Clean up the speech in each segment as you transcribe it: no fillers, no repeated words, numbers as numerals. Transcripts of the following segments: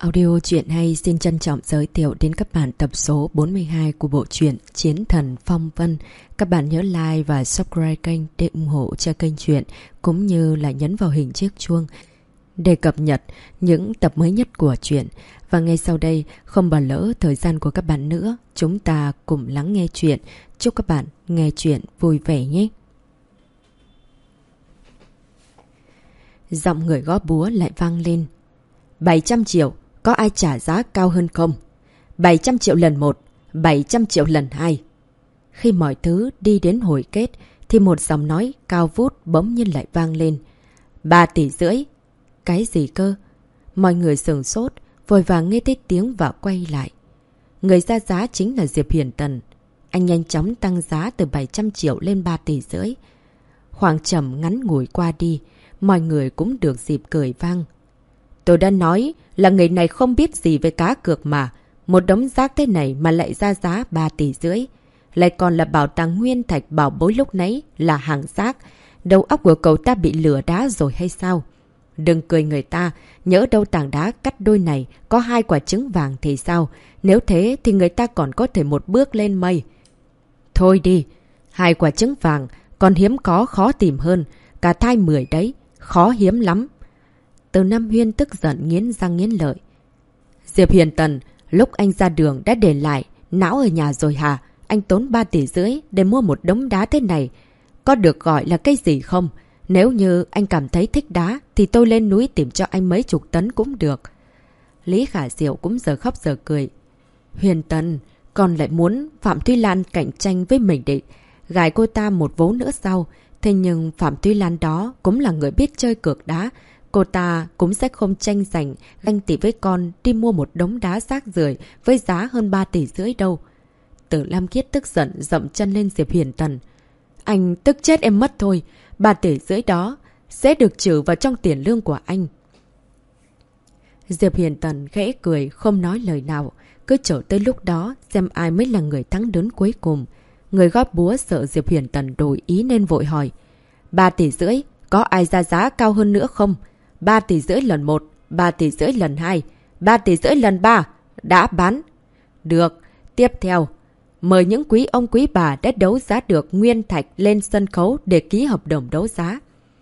Audio truyện hay xin trân trọng giới thiệu đến các bạn tập số 42 của bộ truyện Chiến Thần Phong Vân. Các bạn nhớ like và subscribe kênh để ủng hộ cho kênh truyện, cũng như là nhấn vào hình chiếc chuông để cập nhật những tập mới nhất của truyện. Và ngay sau đây, không bỏ lỡ thời gian của các bạn nữa, chúng ta cùng lắng nghe truyện. Chúc các bạn nghe truyện vui vẻ nhé. Giọng người gõ búa lại vang lên. 700 triệu, có ai trả giá cao hơn không? 700 triệu lần 1, 700 triệu lần 2. Khi mọi thứ đi đến hồi kết, thì một giọng nói cao vút bỗng nhiên lại vang lên. 3,5 tỷ. Cái gì cơ? Mọi người sửng sốt, vội vàng nghe thấy tiếng và quay lại. Người ra giá chính là Diệp Hiển Tần. Anh nhanh chóng tăng giá từ 700 triệu lên 3,5 tỷ. Khoảng trầm ngắn ngủi qua đi, mọi người cũng được dịp cười vang. Tôi đã nói là người này không biết gì về cá cược mà. Một đống rác thế này mà lại ra giá 3,5 tỷ. Lại còn là bảo tàng nguyên thạch bảo bối lúc nãy là hàng rác. Đầu óc của cậu ta bị lửa đá rồi hay sao? Đừng cười người ta, nhỡ đâu tảng đá cắt đôi này có 2 quả trứng vàng thì sao? Nếu thế thì người ta còn có thể một bước lên mây. Thôi đi, 2 quả trứng vàng còn hiếm có khó tìm hơn. Cả thai 10 đấy, khó hiếm lắm. Từ Nam Huyên tức giận nghiến răng nghiến lợi. Diệp Hiền Tần, lúc anh ra đường đã để lại não ở nhà rồi hả? Anh tốn 3,5 tỷ để mua một đống đá thế này. Có được gọi là cái gì không? Nếu như anh cảm thấy thích đá thì tôi lên núi tìm cho anh mấy chục tấn cũng được. Lý Khả Diệu cũng giờ khóc giờ cười. Huyền Tần, còn lại muốn Phạm Thúy Lan cạnh tranh với mình để gài cô ta một vố nữa sau. Thế nhưng Phạm Thúy Lan đó cũng là người biết chơi cược đá. Cô ta cũng sẽ không tranh giành ganh tị với con đi mua một đống đá rác rưởi với giá hơn 3,5 tỷ đâu. Tử Lam Khiết tức giận dậm chân lên Diệp Hiển Tần. Anh tức chết em mất thôi. 3,5 tỷ đó sẽ được trừ vào trong tiền lương của anh. Diệp Hiển Tần khẽ cười không nói lời nào. Cứ chờ tới lúc đó xem ai mới là người thắng đến cuối cùng. Người góp búa sợ Diệp Hiển Tần đổi ý nên vội hỏi. 3,5 tỷ, có ai ra giá cao hơn nữa không? 3,5 tỷ lần 1, 3,5 tỷ lần 2, 3,5 tỷ lần 3. Đã bán. Được. Tiếp theo, mời những quý ông quý bà đã đấu giá được nguyên thạch lên sân khấu để ký hợp đồng đấu giá.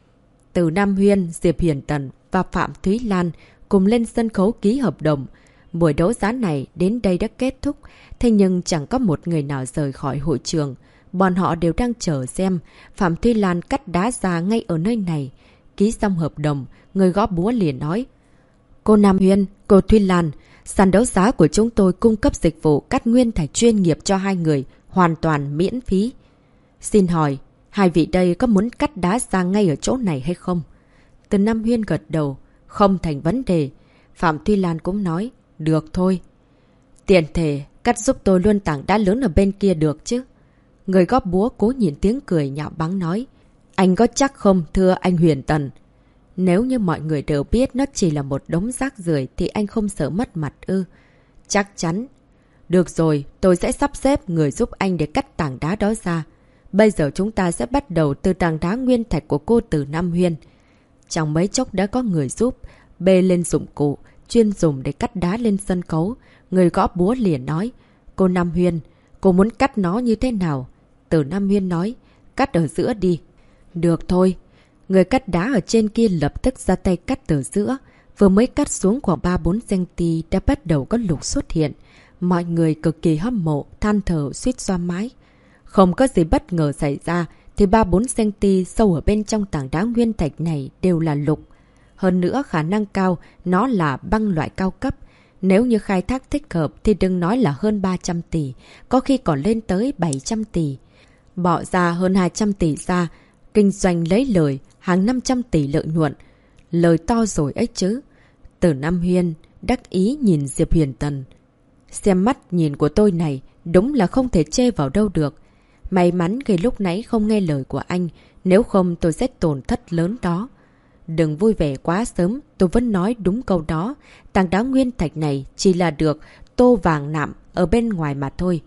Từ Nam Huyên, Diệp Hiển Tần và Phạm Thúy Lan cùng lên sân khấu ký hợp đồng. Buổi đấu giá này đến đây đã kết thúc, thế nhưng chẳng có một người nào rời khỏi hội trường. Bọn họ đều đang chờ xem Phạm Thúy Lan cắt đá ra ngay ở nơi này. Ký xong hợp đồng, người gõ búa liền nói. Cô Nam Huyên, cô Thúy Lan, sàn đấu giá của chúng tôi cung cấp dịch vụ cắt nguyên thạch chuyên nghiệp cho 2 người, hoàn toàn miễn phí. Xin hỏi, 2 vị đây có muốn cắt đá ra ngay ở chỗ này hay không? Từ Nam Huyên gật đầu, không thành vấn đề. Phạm Thúy Lan cũng nói, được thôi. Tiền thể, cắt giúp tôi luôn tảng đá lớn ở bên kia được chứ? Người góp búa cố nhìn tiếng cười nhạo báng nói. Anh có chắc không thưa anh Huyền Tần? Nếu như mọi người đều biết nó chỉ là một đống rác rưởi thì anh không sợ mất mặt ư? Chắc chắn. Được rồi, tôi sẽ sắp xếp người giúp anh để cắt tảng đá đó ra. Bây giờ chúng ta sẽ bắt đầu từ tảng đá nguyên thạch của cô Từ Nam Huyên. Trong mấy chốc đã có người giúp, bê lên dụng cụ, chuyên dùng để cắt đá lên sân khấu. Người gõ búa liền nói. Cô Nam Huyên, cô muốn cắt nó như thế nào? Từ Nam Huyên nói, cắt ở giữa đi. Được thôi. Người cắt đá ở trên kia lập tức ra tay cắt từ giữa. Vừa mới cắt xuống khoảng 3-4cm đã bắt đầu có lục xuất hiện. Mọi người cực kỳ hâm mộ, than thở suýt xoa mái. Không có gì bất ngờ xảy ra thì 3-4cm sâu ở bên trong tảng đá nguyên thạch này đều là lục. Hơn nữa khả năng cao nó là băng loại cao cấp. Nếu như khai thác thích hợp thì đừng nói là hơn 300 tỷ, có khi còn lên tới 700 tỷ. Bỏ ra hơn 200 tỷ ra, kinh doanh lấy lời, hàng 500 tỷ lợi nhuận. Lời to rồi ấy chứ. Từ Nam Huyên đắc ý nhìn Diệp Hiển Tần. Xem mắt nhìn của tôi này, đúng là không thể chê vào đâu được. May mắn khi lúc nãy không nghe lời của anh, nếu không tôi sẽ tổn thất lớn đó. Đừng vui vẻ quá sớm, tôi vẫn nói đúng câu đó. Tảng đá nguyên thạch này chỉ là được tô vàng nạm ở bên ngoài mà thôi.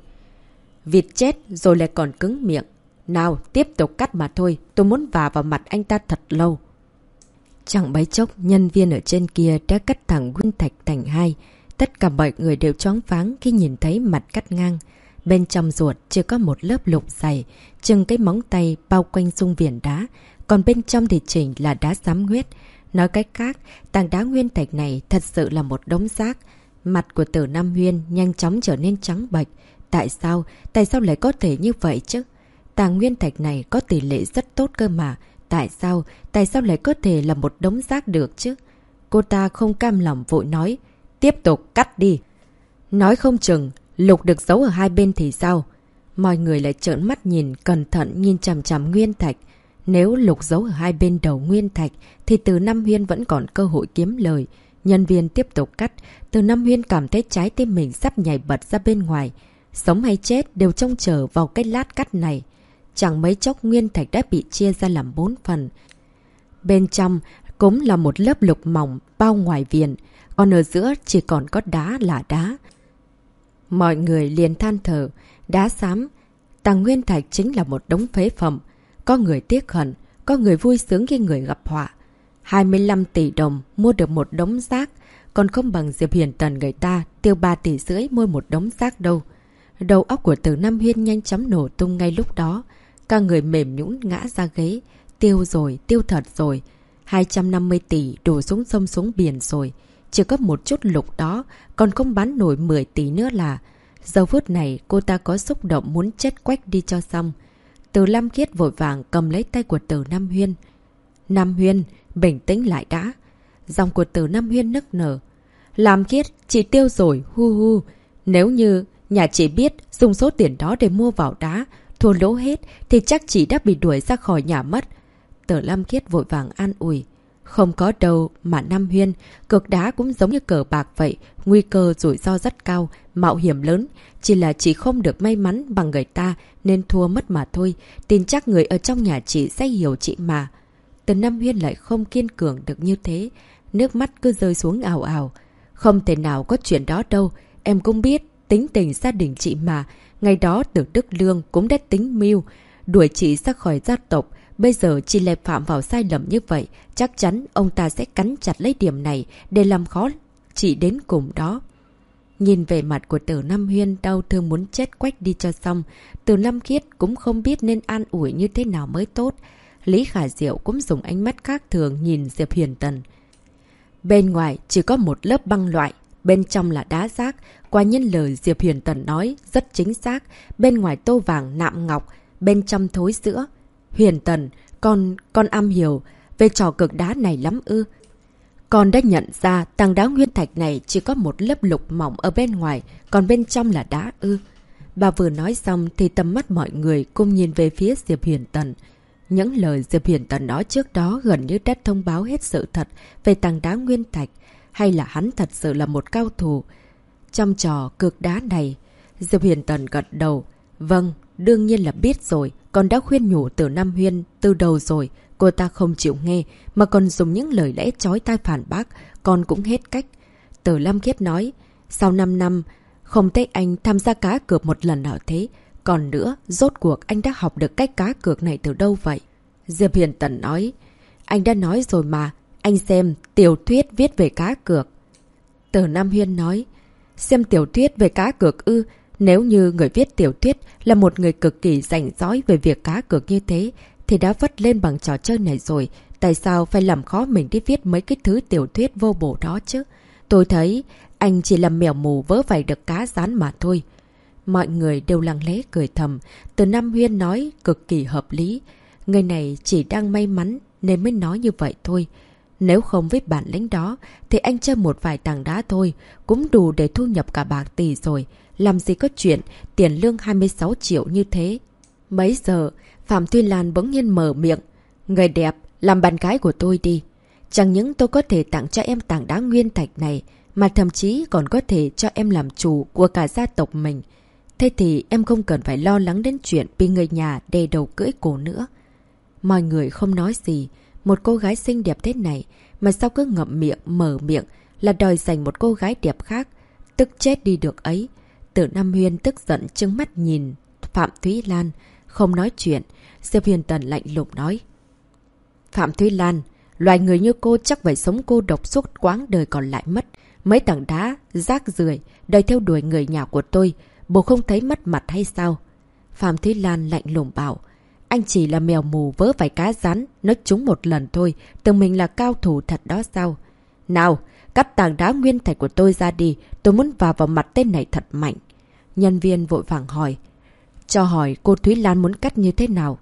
Vịt chết rồi lại còn cứng miệng. Nào, tiếp tục cắt mà thôi, tôi muốn vả vào mặt anh ta thật lâu. Chẳng mấy chốc, nhân viên ở trên kia đã cắt thẳng nguyên thạch thành 2. Tất cả mọi người đều choáng váng khi nhìn thấy mặt cắt ngang. Bên trong ruột chưa có một lớp lục dày, chừng cái móng tay bao quanh xung viền đá, còn bên trong thì chỉnh là đá xám huyết. Nói cách khác, tảng đá nguyên thạch này thật sự là một đống rác. Mặt của Tử Nam Huyên nhanh chóng trở nên trắng bệch. Tại sao? Tại sao lại có thể như vậy chứ? Tảng nguyên thạch này có tỷ lệ rất tốt cơ mà. Tại sao? Tại sao lại có thể là một đống rác được chứ? Cô ta không cam lòng vội nói. Tiếp tục cắt đi. Nói không chừng, lục được giấu ở hai bên thì sao? Mọi người lại trợn mắt nhìn, cẩn thận nhìn chằm chằm nguyên thạch. Nếu lục giấu ở hai bên đầu nguyên thạch, thì Từ Nam Huyên vẫn còn cơ hội kiếm lời. Nhân viên tiếp tục cắt, Từ Nam Huyên cảm thấy trái tim mình sắp nhảy bật ra bên ngoài. Sống hay chết đều trông chờ vào cái lát cắt này. Chẳng mấy chốc nguyên thạch đã bị chia ra làm 4 phần. Bên trong cũng là một lớp lục mỏng bao ngoài viền, còn ở giữa chỉ còn có đá là đá. Mọi người liền than thở, đá xám, tàng nguyên thạch chính là một đống phế phẩm. Có người tiếc hận, có người vui sướng khi người gặp họa. 25 tỷ đồng mua được một đống rác, còn không bằng Diệp Huyền Tần người ta tiêu 3,5 tỷ mua một đống rác đâu. Đầu óc của Từ Nam Huyên nhanh chóng nổ tung ngay lúc đó. Cả người mềm nhũn ngã ra ghế. Tiêu rồi, tiêu thật rồi. 250 tỷ đổ xuống sông xuống biển rồi. Chỉ có một chút lục đó, còn không bán nổi 10 tỷ nữa là. Giờ phút này cô ta có xúc động muốn chết quách đi cho xong. Từ Lam Khiết vội vàng cầm lấy tay của Từ Nam Huyên. Nam Huyên, bình tĩnh lại đã. Giọng của Từ Nam Huyên nức nở. Lam Khiết, chị tiêu rồi, hu hu. Nếu như nhà chị biết dùng số tiền đó để mua vào đá, thua lỗ hết thì chắc chị đã bị đuổi ra khỏi nhà mất. Từ Lam Khiết vội vàng an ủi. Không có đâu mà Nam Huyên, cược đá cũng giống như cờ bạc vậy, nguy cơ rủi ro rất cao, mạo hiểm lớn, chỉ là chị không được may mắn bằng người ta nên thua mất mà thôi, tin chắc người ở trong nhà chị sẽ hiểu chị mà. Từ Nam Huyên lại không kiên cường được như thế, nước mắt cứ rơi xuống ào ào. Không thể nào có chuyện đó đâu, em cũng biết tính tình gia đình chị mà, ngày đó Từ Đức Lương cũng đã tính mưu, đuổi chị ra khỏi gia tộc. Bây giờ chị lại phạm vào sai lầm như vậy, chắc chắn ông ta sẽ cắn chặt lấy điểm này để làm khó chị đến cùng đó. Nhìn về mặt của Từ Nam Huyên đau thương muốn chết quách đi cho xong, Từ Lam Khiết cũng không biết nên an ủi như thế nào mới tốt. Lý Khả Diệu cũng dùng ánh mắt khác thường nhìn Diệp Huyền Tần. Bên ngoài chỉ có một lớp băng loại, bên trong là đá rác. Quả nhiên lời Diệp Huyền Tần nói rất chính xác, bên ngoài tô vàng nạm ngọc, bên trong thối sữa. Huyền Tần, con am hiểu về trò cực đá này lắm ư? Con đã nhận ra tảng đá nguyên thạch này chỉ có một lớp lục mỏng ở bên ngoài, còn bên trong là đá ư? Bà vừa nói xong thì tầm mắt mọi người cùng nhìn về phía Diệp Huyền Tần. Những lời Diệp Huyền Tần nói trước đó gần như đã thông báo hết sự thật về tảng đá nguyên thạch, hay là hắn thật sự là một cao thủ trong trò cực đá này? Diệp Huyền Tần gật đầu. Vâng, đương nhiên là biết rồi, con đã khuyên nhủ Từ Nam Huyên từ đầu rồi, cô ta không chịu nghe, mà còn dùng những lời lẽ chói tai phản bác, con cũng hết cách. Từ Lam Khiết nói, sau 5 năm, không thấy anh tham gia cá cược một lần nào thế. Còn nữa, rốt cuộc anh đã học được cách cá cược này từ đâu vậy? Diệp Huyền Tần nói, anh đã nói rồi mà, anh xem tiểu thuyết viết về cá cược. Từ Nam Huyên nói, xem tiểu thuyết về cá cược ư? Nếu như người viết tiểu thuyết là một người cực kỳ rảnh rõi về việc cá cược như thế, thì đã vất lên bằng trò chơi này rồi. Tại sao phải làm khó mình đi viết mấy cái thứ tiểu thuyết vô bổ đó chứ? Tôi thấy anh chỉ là mèo mù vớ vảy được cá rán mà thôi. Mọi người đều lặng lẽ cười thầm. Từ Nam Huyên nói cực kỳ hợp lý. Người này chỉ đang may mắn nên mới nói như vậy thôi. Nếu không với bản lĩnh đó thì anh chơi một vài tảng đá thôi cũng đủ để thu nhập cả bạc tỷ rồi. Làm gì có chuyện tiền lương 26 triệu như thế. Mấy giờ Phạm Tuy Lan bỗng nhiên mở miệng. Người đẹp, làm bạn gái của tôi đi. Chẳng những tôi có thể tặng cho em tảng đá nguyên thạch này, mà thậm chí còn có thể cho em làm chủ của cả gia tộc mình. Thế thì em không cần phải lo lắng đến chuyện bị người nhà đè đầu cưỡi cổ nữa. Mọi người không nói gì. Một cô gái xinh đẹp thế này mà sao cứ ngậm miệng mở miệng là đòi giành một cô gái đẹp khác. Tức chết đi được ấy. Từ Nam Huyên tức giận trừng mắt nhìn Phạm Thúy Lan, không nói chuyện. Diệp Huyền Tần lạnh lùng nói. Phạm Thúy Lan, loài người như cô chắc phải sống cô độc suốt quãng đời còn lại mất. Mấy tảng đá, rác rưởi đầy theo đuổi người nhà của tôi. Bố không thấy mất mặt hay sao? Phạm Thúy Lan lạnh lùng bảo. Anh chỉ là mèo mù vớ vài cá rán, nó trúng một lần thôi, tưởng mình là cao thủ thật đó sao? Nào, cắt tảng đá nguyên thạch của tôi ra đi, tôi muốn vào mặt tên này thật mạnh. Nhân viên vội vàng hỏi. Cho hỏi cô Thúy Lan muốn cắt như thế nào?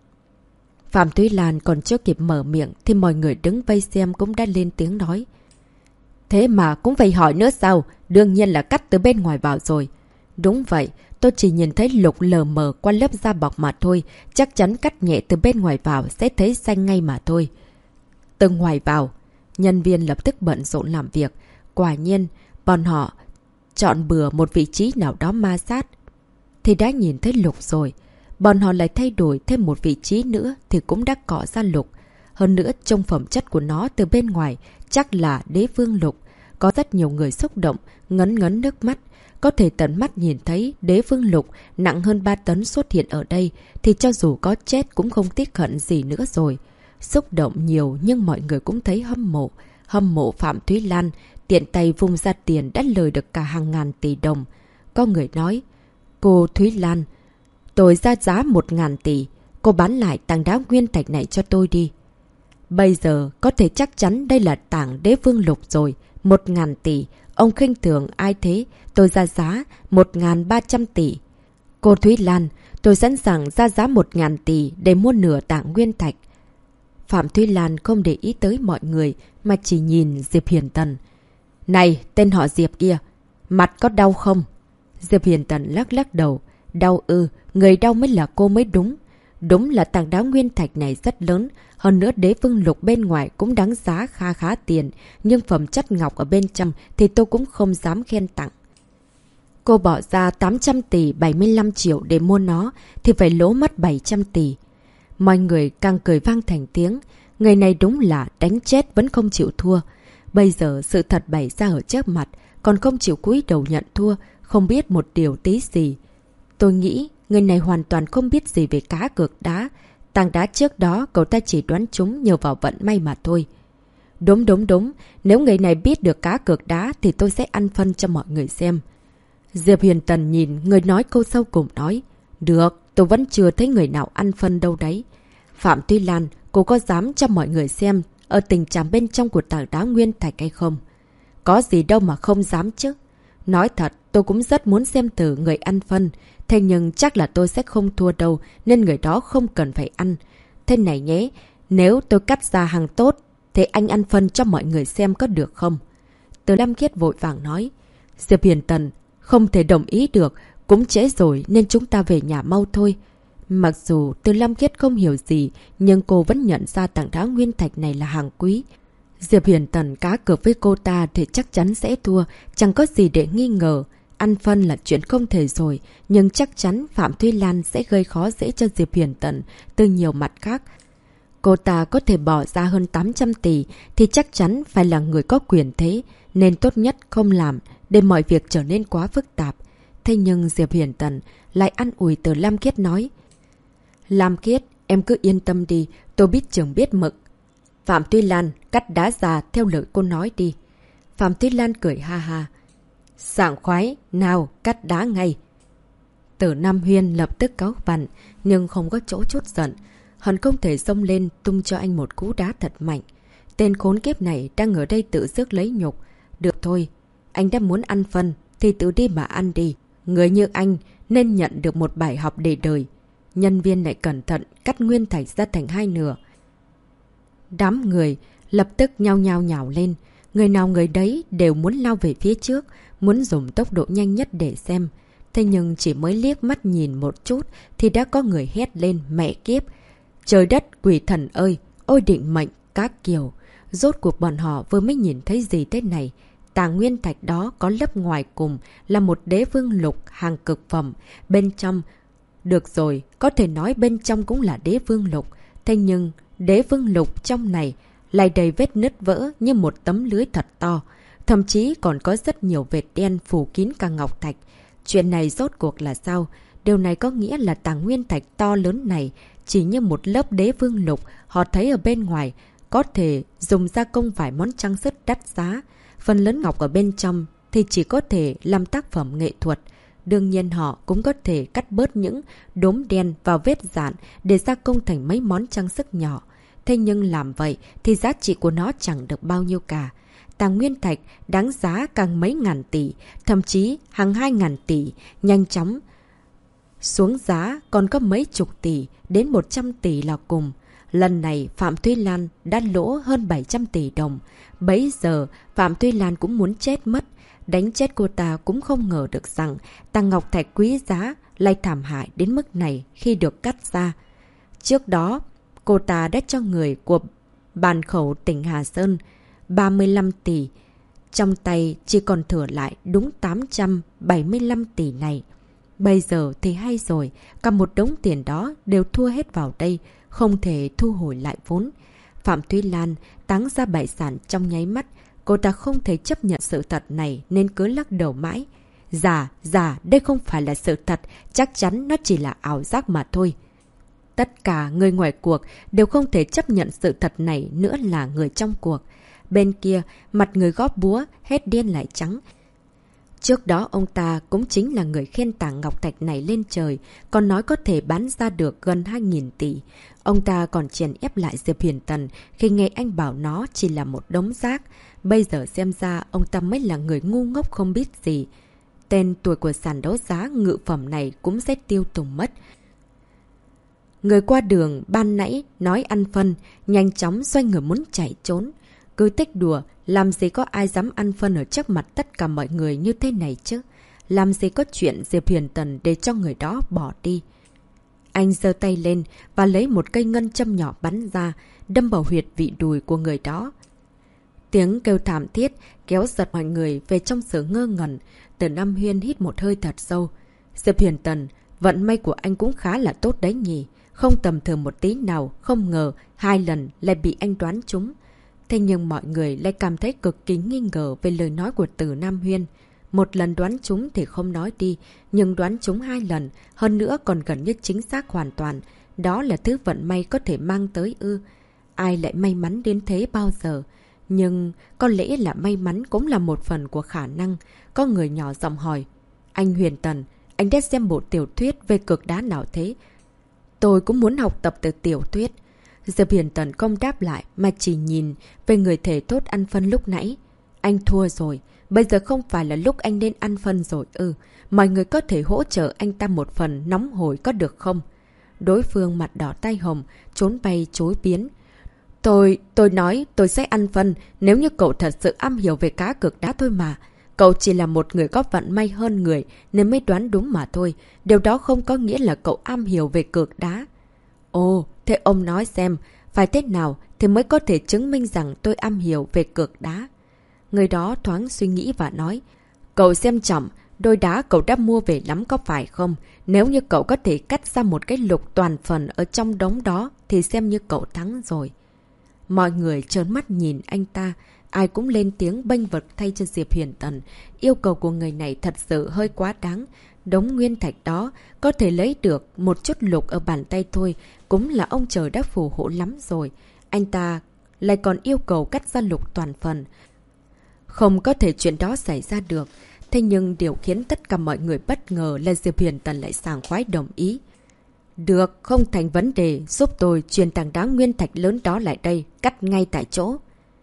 Phạm Thúy Lan còn chưa kịp mở miệng thì mọi người đứng vây xem cũng đã lên tiếng nói. Thế mà cũng phải hỏi nữa sao? Đương nhiên là cắt từ bên ngoài vào rồi. Đúng vậy, tôi chỉ nhìn thấy lục lờ mờ qua lớp da bọc mà thôi. Chắc chắn cắt nhẹ từ bên ngoài vào sẽ thấy xanh ngay mà thôi. Từ ngoài vào, nhân viên lập tức bận rộn làm việc. Quả nhiên, bọn họ chọn bừa một vị trí nào đó ma sát. Thì đã nhìn thấy lục rồi. Bọn họ lại thay đổi thêm một vị trí nữa thì cũng đã cọ ra lục. Hơn nữa, trong phẩm chất của nó từ bên ngoài chắc là đế vương lục. Có rất nhiều người xúc động, ngấn ngấn nước mắt. Có thể tận mắt nhìn thấy đế vương lục nặng hơn 3 tấn xuất hiện ở đây thì cho dù có chết cũng không tiếc hận gì nữa rồi. Xúc động nhiều nhưng mọi người cũng thấy hâm mộ. Hâm mộ Phạm Thúy Lan, tiện tay vung ra tiền đã lời được cả hàng ngàn tỷ đồng. Có người nói, cô Thúy Lan, tôi ra giá 1.000 tỷ, cô bán lại tảng đá nguyên thạch này cho tôi đi. Bây giờ có thể chắc chắn đây là tảng đế vương lục rồi, 1.000 tỷ. Ông khinh thường ai thế? Tôi ra giá 1.300 tỷ. Cô Thúy Lan, tôi sẵn sàng ra giá 1.000 tỷ để mua nửa tảng nguyên thạch. Phạm Thúy Lan không để ý tới mọi người mà chỉ nhìn Diệp Hiền Tần. Này, tên họ Diệp kia, mặt có đau không? Diệp Hiền Tần lắc lắc đầu. Đau ư, người đau mới là cô mới đúng. Đúng là tảng đá nguyên thạch này rất lớn. Hơn nữa đế vương lục bên ngoài cũng đáng giá kha khá tiền. Nhưng phẩm chất ngọc ở bên trong thì tôi cũng không dám khen tặng. Cô bỏ ra 800 tỷ 75 triệu để mua nó thì phải lỗ mất 700 tỷ. Mọi người càng cười vang thành tiếng. Người này đúng là đánh chết vẫn không chịu thua. Bây giờ sự thật bày ra ở trước mặt, còn không chịu cúi đầu nhận thua, không biết một điều tí gì. Tôi nghĩ người này hoàn toàn không biết gì về cá cược đá. Tảng đá trước đó cậu ta chỉ đoán chúng nhờ vào vận may mà thôi. Đúng đúng đúng, nếu người này biết được cá cược đá thì tôi sẽ ăn phân cho mọi người xem. Diệp Hiền Tần nhìn người nói câu sau cùng nói. Được, tôi vẫn chưa thấy người nào ăn phân đâu đấy. Phạm Thúy Lan, cô có dám cho mọi người xem ở tình trạng bên trong của tảng đá nguyên thạch hay không? Có gì đâu mà không dám chứ. Nói thật, tôi cũng rất muốn xem thử người ăn phân. Thế nhưng chắc là tôi sẽ không thua đâu nên người đó không cần phải ăn. Thế này nhé, nếu tôi cắt ra hàng tốt thì anh ăn phân cho mọi người xem có được không? Từ Lam Khiết vội vàng nói. Diệp Hiền Tần, không thể đồng ý được, cũng trễ rồi nên chúng ta về nhà mau thôi. Mặc dù Từ Lam Khiết không hiểu gì nhưng cô vẫn nhận ra tảng đá nguyên thạch này là hàng quý. Diệp Hiền Tần cá cược với cô ta thì chắc chắn sẽ thua, chẳng có gì để nghi ngờ. Ăn phân là chuyện không thể rồi, nhưng chắc chắn Phạm Thúy Lan sẽ gây khó dễ cho Diệp Hiền Tần từ nhiều mặt khác. Cô ta có thể bỏ ra hơn 800 tỷ thì chắc chắn phải là người có quyền thế, nên tốt nhất không làm để mọi việc trở nên quá phức tạp. Thế nhưng Diệp Hiền Tần lại ăn ủi Từ Lam Khiết nói. Lam Khiết, em cứ yên tâm đi, tôi biết chừng biết mực. Phạm Thúy Lan, cắt đá ra theo lời cô nói đi. Phạm Thúy Lan cười ha ha. Sảng khoái, nào, cắt đá ngay. Tử Nam Huyên lập tức cáu vặn, nhưng không có chỗ chút giận. Hắn không thể xông lên tung cho anh một cú đá thật mạnh. Tên khốn kiếp này đang ở đây tự rước lấy nhục. Được thôi, anh đã muốn ăn phân thì tự đi mà ăn đi. Người như anh nên nhận được một bài học để đời. Nhân viên lại cẩn thận cắt nguyên thạch ra thành hai nửa. Đám người lập tức nhao nhao nhào lên. Người nào người đấy đều muốn lao về phía trước, muốn dùng tốc độ nhanh nhất để xem. Thế nhưng chỉ mới liếc mắt nhìn một chút thì đã có người hét lên mẹ kiếp. Trời đất quỷ thần ơi, ôi định mệnh, các kiểu. Rốt cuộc bọn họ vừa mới nhìn thấy gì thế này. Tảng nguyên thạch đó có lớp ngoài cùng là một đế vương lục hàng cực phẩm. Bên trong, được rồi, có thể nói bên trong cũng là đế vương lục. Thế nhưng đế vương lục trong này lại đầy vết nứt vỡ như một tấm lưới thật to. Thậm chí còn có rất nhiều vệt đen phủ kín cả ngọc thạch. Chuyện này rốt cuộc là sao? Điều này có nghĩa là tảng nguyên thạch to lớn này chỉ như một lớp đế vương lục họ thấy ở bên ngoài, có thể dùng gia công vài món trang sức đắt giá. Phần lớn ngọc ở bên trong thì chỉ có thể làm tác phẩm nghệ thuật. Đương nhiên họ cũng có thể cắt bớt những đốm đen vào vết dạn để gia công thành mấy món trang sức nhỏ. Thế nhưng làm vậy thì giá trị của nó chẳng được bao nhiêu cả. Tàng nguyên thạch đáng giá càng mấy ngàn tỷ, thậm chí hàng 2.000 tỷ, nhanh chóng xuống giá còn có mấy chục tỷ đến 100 tỷ là cùng. Lần này Phạm Thúy Lan đã lỗ hơn 700 tỷ đồng. Bấy giờ Phạm Thúy Lan cũng muốn chết mất. Đánh chết cô ta cũng không ngờ được rằng tàng ngọc thạch quý giá lại thảm hại đến mức này khi được cắt ra. Trước đó, cô ta đã cho người của Bàn Khẩu tỉnh Hà Sơn 35 tỷ. Trong tay chỉ còn thừa lại đúng 875 tỷ này. Bây giờ thì hay rồi, cả một đống tiền đó đều thua hết vào đây, không thể thu hồi lại vốn. Phạm Thúy Lan táng ra bại sản trong nháy mắt. Cô ta không thể chấp nhận sự thật này nên cứ lắc đầu mãi. Dạ, đây không phải là sự thật, chắc chắn nó chỉ là ảo giác mà thôi. Tất cả người ngoài cuộc đều không thể chấp nhận sự thật này nữa là người trong cuộc. Bên kia, mặt người góp búa, hết điên lại trắng. Trước đó ông ta cũng chính là người khen tảng ngọc thạch này lên trời, còn nói có thể bán ra được gần 2.000 tỷ. Ông ta còn chèn ép lại Diệp Huyền Tần khi nghe anh bảo nó chỉ là một đống rác. Bây giờ xem ra ông ta mới là người ngu ngốc không biết gì. Tên tuổi của sàn đấu giá ngự phẩm này cũng sẽ tiêu tùng mất. Người qua đường ban nãy nói ăn phân, nhanh chóng xoay người muốn chạy trốn. Cứ tích đùa, làm gì có ai dám ăn phân ở trước mặt tất cả mọi người như thế này chứ? Làm gì có chuyện Diệp Huyền Tần để cho người đó bỏ đi? Anh giơ tay lên và lấy một cây ngân châm nhỏ bắn ra, đâm vào huyệt vị đùi của người đó. Tiếng kêu thảm thiết kéo giật mọi người về trong sự ngơ ngẩn. Từ Nam Huyên hít một hơi thật sâu. Diệp Huyền Tần, vận may của anh cũng khá là tốt đấy nhỉ. Không tầm thường một tí nào, không ngờ 2 lần lại bị anh đoán trúng. Thế nhưng mọi người lại cảm thấy cực kỳ nghi ngờ về lời nói của Từ Nam Huyên. Một lần đoán trúng thì không nói đi, nhưng đoán trúng 2 lần, hơn nữa còn gần như chính xác hoàn toàn. Đó là thứ vận may có thể mang tới ư. Ai lại may mắn đến thế bao giờ? Nhưng có lẽ là may mắn cũng là một phần của khả năng. Có người nhỏ giọng hỏi. Anh Huyền Tần, anh đã xem bộ tiểu thuyết về cực đá nào thế? Tôi cũng muốn học tập từ tiểu thuyết. Diệp Huyền Tần không đáp lại mà chỉ nhìn về người thể thốt ăn phân lúc nãy. Anh thua rồi. Bây giờ không phải là lúc anh nên ăn phân rồi ư. Mọi người có thể hỗ trợ anh ta một phần nóng hổi có được không? Đối phương mặt đỏ tay hồng, trốn bay chối biến. Tôi nói tôi sẽ ăn phân nếu như cậu thật sự am hiểu về cá cược đá thôi mà. Cậu chỉ là một người có vận may hơn người nên mới đoán đúng mà thôi. Điều đó không có nghĩa là cậu am hiểu về cược đá. Ồ, thế ông nói xem, phải thế nào thì mới có thể chứng minh rằng tôi am hiểu về cược đá? Người đó thoáng suy nghĩ và nói. Cậu xem chậm, đôi đá cậu đã mua về lắm có phải không? Nếu như cậu có thể cắt ra một cái lục toàn phần ở trong đống đó thì xem như cậu thắng rồi. Mọi người trợn mắt nhìn anh ta, ai cũng lên tiếng bênh vực thay cho Diệp Huyền Tần. Yêu cầu của người này thật sự hơi quá đáng. Đống nguyên thạch đó có thể lấy được một chút lục ở bàn tay thôi, cũng là ông trời đã phù hộ lắm rồi. Anh ta lại còn yêu cầu cắt ra lục toàn phần. Không có thể chuyện đó xảy ra được. Thế nhưng điều khiến tất cả mọi người bất ngờ là Diệp Huyền Tần lại sảng khoái đồng ý. Được, không thành vấn đề, giúp tôi truyền tảng đá nguyên thạch lớn đó lại đây, cắt ngay tại chỗ.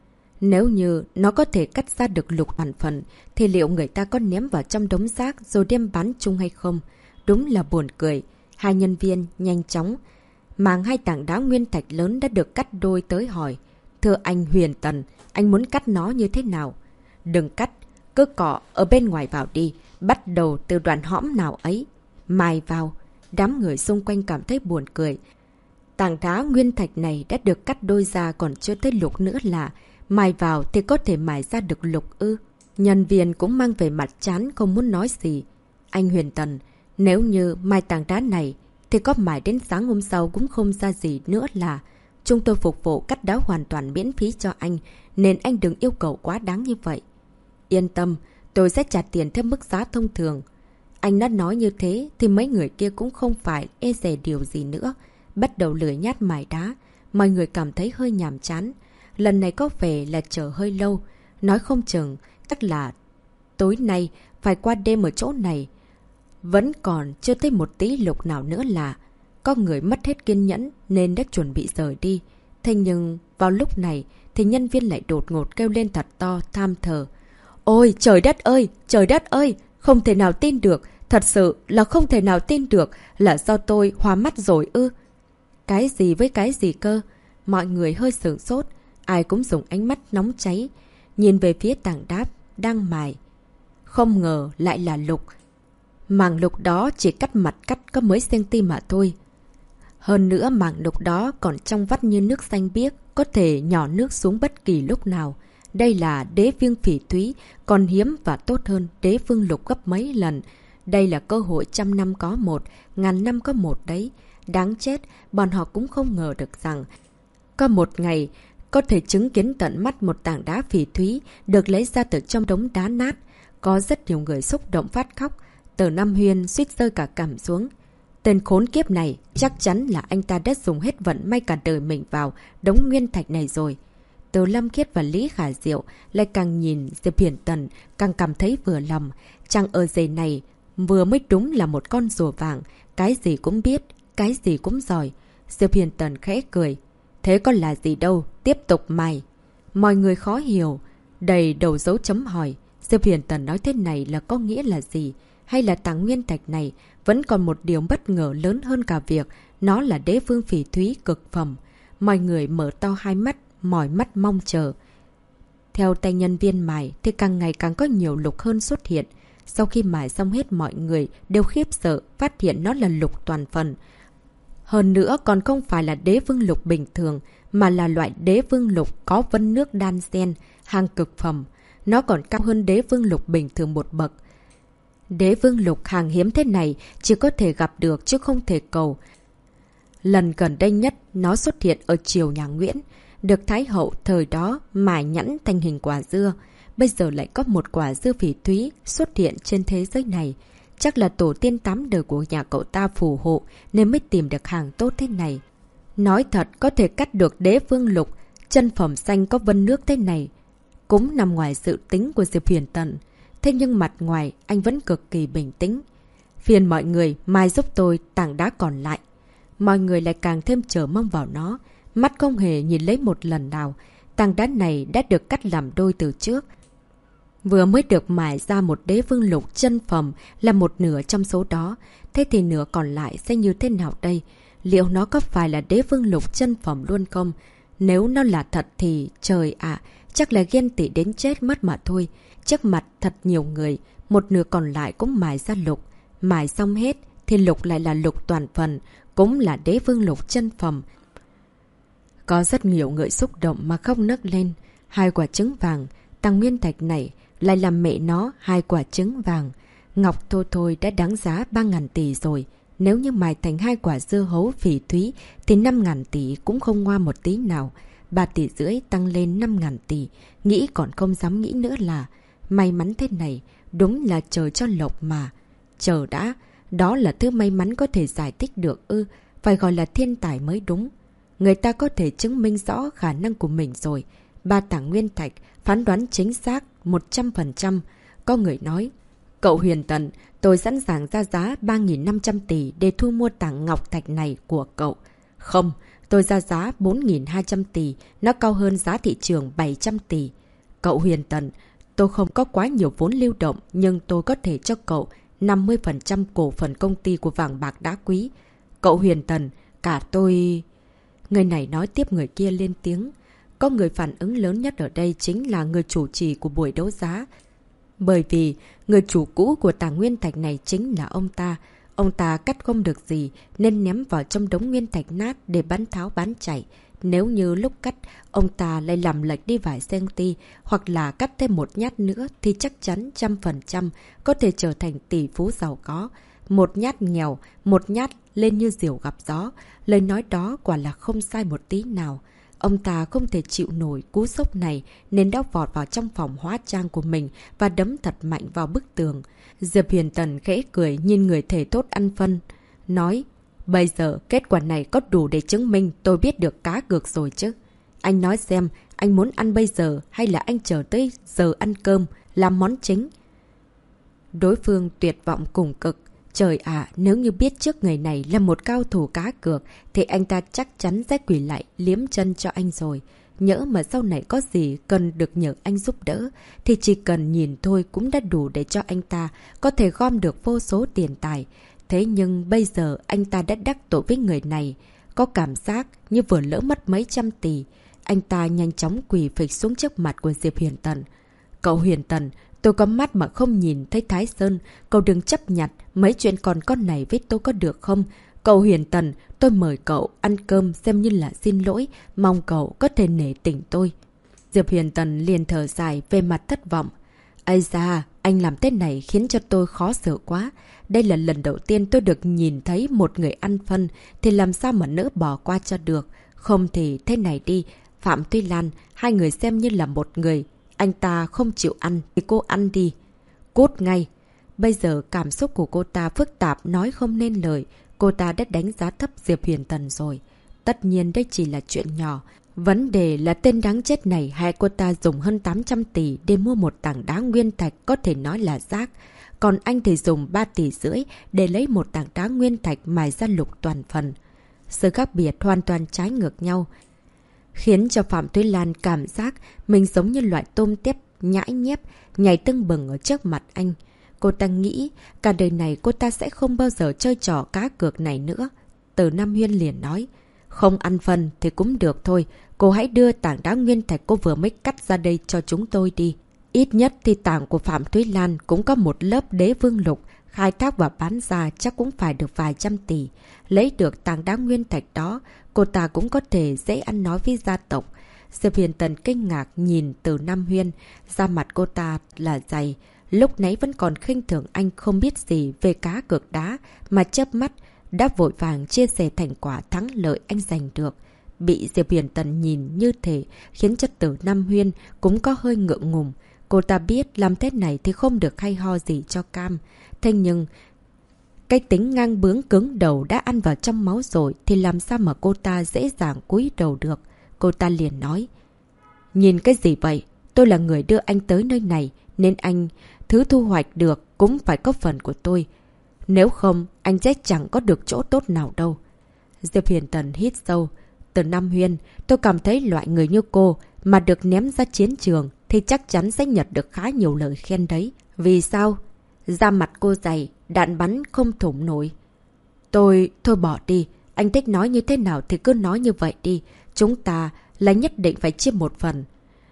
Nếu như nó có thể cắt ra được lục hoàn phần, thì liệu người ta có ném vào trong đống rác rồi đem bán chung hay không? Đúng là buồn cười. Hai nhân viên nhanh chóng mang 2 tảng đá nguyên thạch lớn đã được cắt đôi tới hỏi. Thưa anh Huyền Tần, anh muốn cắt nó như thế nào? Đừng cắt, cứ cọ ở bên ngoài vào đi, bắt đầu từ đoạn hõm nào ấy. Mài vào. Đám người xung quanh cảm thấy buồn cười. Tảng đá nguyên thạch này đã được cắt đôi ra còn chưa tới lục nữa là mài vào thì có thể mài ra được lục ư. Nhân viên cũng mang về mặt chán không muốn nói gì. Anh Huyền Tần, nếu như mài tảng đá này thì có mài đến sáng hôm sau cũng không ra gì nữa là chúng tôi phục vụ cắt đá hoàn toàn miễn phí cho anh, nên anh đừng yêu cầu quá đáng như vậy. Yên tâm, tôi sẽ trả tiền theo mức giá thông thường. Anh đã nói như thế thì mấy người kia cũng không phải e dè điều gì nữa. Bắt đầu lười nhát mài đá. Mọi người cảm thấy hơi nhàm chán. Lần này có vẻ là chờ hơi lâu. Nói không chừng, chắc là tối nay phải qua đêm ở chỗ này. Vẫn còn chưa thấy một tí lục nào nữa là có người mất hết kiên nhẫn nên đã chuẩn bị rời đi. Thế nhưng vào lúc này thì nhân viên lại đột ngột kêu lên thật to than thở. Ôi trời đất ơi! Trời đất ơi! Không thể nào tin được! Thật sự là không thể nào tin được là do tôi hoa mắt rồi ư. Cái gì với cái gì cơ? Mọi người hơi sửng sốt. Ai cũng dùng ánh mắt nóng cháy nhìn về phía tảng đá đang mài. Không ngờ lại là lục. Mảng lục đó chỉ cắt mặt cắt có mấy cm mà thôi. Hơn nữa mảng lục đó còn trong vắt như nước xanh biếc, có thể nhỏ nước xuống bất kỳ lúc nào. Đây là đế vương phỉ thúy, còn hiếm và tốt hơn đế vương lục gấp mấy lần. Đây là cơ hội 100 năm có một, ngàn năm có một đấy. Đáng chết, bọn họ cũng không ngờ được rằng có một ngày có thể chứng kiến tận mắt một tảng đá phỉ thúy được lấy ra từ trong đống đá nát. Có rất nhiều người xúc động phát khóc. Từ Nam Huyên suýt rơi cả cằm xuống. Tên khốn kiếp này, chắc chắn là anh ta đã dùng hết vận may cả đời mình vào đống nguyên thạch này rồi. Từ Lâm Khiết và Lý Khả Diệu lại càng nhìn Diệp Hiển Tần càng cảm thấy vừa lòng. Chàng ở giày này vừa mới đúng là một con rùa vàng, cái gì cũng biết, cái gì cũng giỏi. Diệp Hiển Tần khẽ cười. Thế còn là gì đâu, tiếp tục mày. Mọi người khó hiểu, đầy đầu dấu chấm hỏi. Diệp Hiển Tần nói thế này là có nghĩa là gì? Hay là tảng nguyên thạch này vẫn còn một điều bất ngờ lớn hơn cả việc nó là đế vương phỉ thúy cực phẩm. Mọi người mở to hai mắt, mỏi mắt mong chờ. Theo tay nhân viên mài thì càng ngày càng có nhiều lục hơn xuất hiện. Sau khi mài xong hết mọi người đều khiếp sợ phát hiện nó là lục toàn phần. Hơn nữa còn không phải là đế vương lục bình thường mà là loại đế vương lục có vân nước đan xen, hàng cực phẩm. Nó còn cao hơn đế vương lục bình thường một bậc. Đế vương lục hàng hiếm thế này chỉ có thể gặp được chứ không thể cầu. Lần gần đây nhất nó xuất hiện ở triều nhà Nguyễn, được Thái hậu thời đó mài nhẵn thành hình quả dưa. Bây giờ lại có một quả dưa phỉ thúy xuất hiện trên thế giới này. Chắc là tổ tiên 8 đời của nhà cậu ta phù hộ nên mới tìm được hàng tốt thế này. Nói thật, có thể cắt được đế vương lục, chân phẩm xanh có vân nước thế này cũng nằm ngoài sự tính của Diệp Hiển Tần. Thế nhưng mặt ngoài anh vẫn cực kỳ bình tĩnh. Phiền mọi người mai giúp tôi tảng đá còn lại. Mọi người lại càng thêm chờ mong vào nó. Mắt không hề nhìn lấy một lần nào. Tảng đá này đã được cắt làm đôi từ trước. Vừa mới được mài ra một đế vương lục chân phẩm là một nửa trong số đó. Thế thì nửa còn lại sẽ như thế nào đây? Liệu nó có phải là đế vương lục chân phẩm luôn không? Nếu nó là thật thì trời ạ, chắc là ghen tị đến chết mất mà thôi. Trước mặt thật nhiều người, một nửa còn lại cũng mài ra lục. Mài xong hết thì lục lại là lục toàn phần, cũng là đế vương lục chân phẩm. Có rất nhiều người xúc động mà khóc nấc lên. 2 quả trứng vàng, tàng nguyên thạch này lại làm mẹ nó 2 quả trứng vàng. Ngọc thôi thôi đã đáng giá 3.000 tỷ rồi. Nếu như mài thành 2 quả dưa hấu phỉ thúy thì 5.000 tỷ cũng không ngoa một tí nào. 3,5 tỷ tăng lên 5.000 tỷ. Nghĩ còn không dám nghĩ nữa là may mắn thế này, đúng là trời cho lộc mà. Chờ đã, đó là thứ may mắn có thể giải thích được ư, phải gọi là thiên tài mới đúng. Người ta có thể chứng minh rõ khả năng của mình rồi. 3 tảng nguyên thạch, phán đoán chính xác 100%. Có người nói, cậu Huyền Tần, tôi sẵn sàng ra giá 3.500 tỷ để thu mua tảng ngọc thạch này của cậu. Không, tôi ra giá 4.200 tỷ, nó cao hơn giá thị trường 700 tỷ. Cậu Huyền Tần, tôi không có quá nhiều vốn lưu động, nhưng tôi có thể cho cậu 50% cổ phần công ty của vàng bạc đá quý. Cậu Huyền Tần, cả tôi... Người này nói tiếp người kia lên tiếng. Có người phản ứng lớn nhất ở đây chính là người chủ trì của buổi đấu giá. Bởi vì người chủ cũ của tảng nguyên thạch này chính là ông ta. Ông ta cắt không được gì nên ném vào trong đống nguyên thạch nát để bán tháo bán chạy. Nếu như lúc cắt, ông ta lại làm lệch đi vài cm hoặc là cắt thêm một nhát nữa thì chắc chắn 100% có thể trở thành tỷ phú giàu có. Một nhát nghèo, một nhát lên như diều gặp gió. Lời nói đó quả là không sai một tí nào. Ông ta không thể chịu nổi cú sốc này nên đã vọt vào trong phòng hóa trang của mình và đấm thật mạnh vào bức tường. Diệp Hiền Tần khẽ cười nhìn người thể tốt ăn phân. Nói, bây giờ kết quả này có đủ để chứng minh tôi biết được cá cược rồi chứ. Anh nói xem, anh muốn ăn bây giờ hay là anh chờ tới giờ ăn cơm, làm món chính? Đối phương tuyệt vọng cùng cực. Trời ạ, nếu như biết trước người này là một cao thủ cá cược, thì anh ta chắc chắn sẽ quỳ lại liếm chân cho anh rồi. Nhỡ mà sau này có gì cần được nhờ anh giúp đỡ, thì chỉ cần nhìn thôi cũng đã đủ để cho anh ta có thể gom được vô số tiền tài. Thế nhưng bây giờ anh ta đã đắc tội với người này, có cảm giác như vừa lỡ mất mấy trăm tỷ. Anh ta nhanh chóng quỳ phịch xuống trước mặt của Diệp Huyền Tần. Cậu Huyền Tần, tôi có mắt mà không nhìn thấy Thái Sơn, cậu đừng chấp nhặt mấy chuyện còn con này với tôi có được không? Cậu Huyền Tần, tôi mời cậu ăn cơm xem như là xin lỗi, mong cậu có thể nể tình tôi. Diệp Huyền Tần liền thở dài về mặt thất vọng. Ây da, anh làm thế này khiến cho tôi khó xử quá. Đây là lần đầu tiên tôi được nhìn thấy một người ăn phân, thì làm sao mà nỡ bỏ qua cho được. Không thì thế này đi, Phạm Tuy Lan, hai người xem như là một người. Anh ta không chịu ăn thì cô ăn đi. Cút ngay. Bây giờ cảm xúc của cô ta phức tạp nói không nên lời. Cô ta đã đánh giá thấp Diệp Huyền Tần rồi. Tất nhiên đây chỉ là chuyện nhỏ. Vấn đề là tên đáng chết này hay cô ta dùng hơn 800 tỷ để mua một tảng đá nguyên thạch có thể nói là rác. Còn anh thì dùng 3,5 tỷ để lấy một tảng đá nguyên thạch mài ra lục toàn phần. Sự khác biệt hoàn toàn trái ngược nhau, khiến cho Phạm Tuy Lan cảm giác mình giống như loại tôm tép nhãi nhép, nhảy tưng bừng ở trước mặt anh. Cô ta nghĩ cả đời này cô ta sẽ không bao giờ chơi trò cá cược này nữa. Từ Nam Huyên liền nói, không ăn phân thì cũng được thôi, cô hãy đưa tảng đá nguyên thạch cô vừa mới cắt ra đây cho chúng tôi đi. Ít nhất thì tảng của Phạm Tuy Lan cũng có một lớp đế vương lục, khai thác và bán ra chắc cũng phải được vài trăm tỷ. Lấy được tảng đá nguyên thạch đó, cô ta cũng có thể dễ ăn nói với gia tộc. Diệp Huyền Tần kinh ngạc nhìn Từ Nam Huyên, da mặt cô ta là dày. Lúc nãy vẫn còn khinh thường anh không biết gì về cá cược đá, mà chớp mắt đã vội vàng chia sẻ thành quả thắng lợi anh giành được. Bị Diệp Huyền Tần nhìn như thế khiến cho Từ Nam Huyên cũng có hơi ngượng ngùng. Cô ta biết làm thế này thì không được hay ho gì cho cam. Thế nhưng cái tính ngang bướng cứng đầu đã ăn vào trong máu rồi thì làm sao mà cô ta dễ dàng cúi đầu được. Cô ta liền nói, nhìn cái gì vậy? Tôi là người đưa anh tới nơi này, nên anh thứ thu hoạch được cũng phải có phần của tôi. Nếu không, anh sẽ chẳng có được chỗ tốt nào đâu. Diệp Huyền Tần hít sâu. Từ Nam Huyên, tôi cảm thấy loại người như cô mà được ném ra chiến trường thì chắc chắn sẽ nhận được khá nhiều lời khen đấy. Vì sao? Da mặt cô dày, đạn bắn không thủng nổi. Thôi bỏ đi. Anh thích nói như thế nào thì cứ nói như vậy đi. Chúng ta là nhất định phải chia một phần.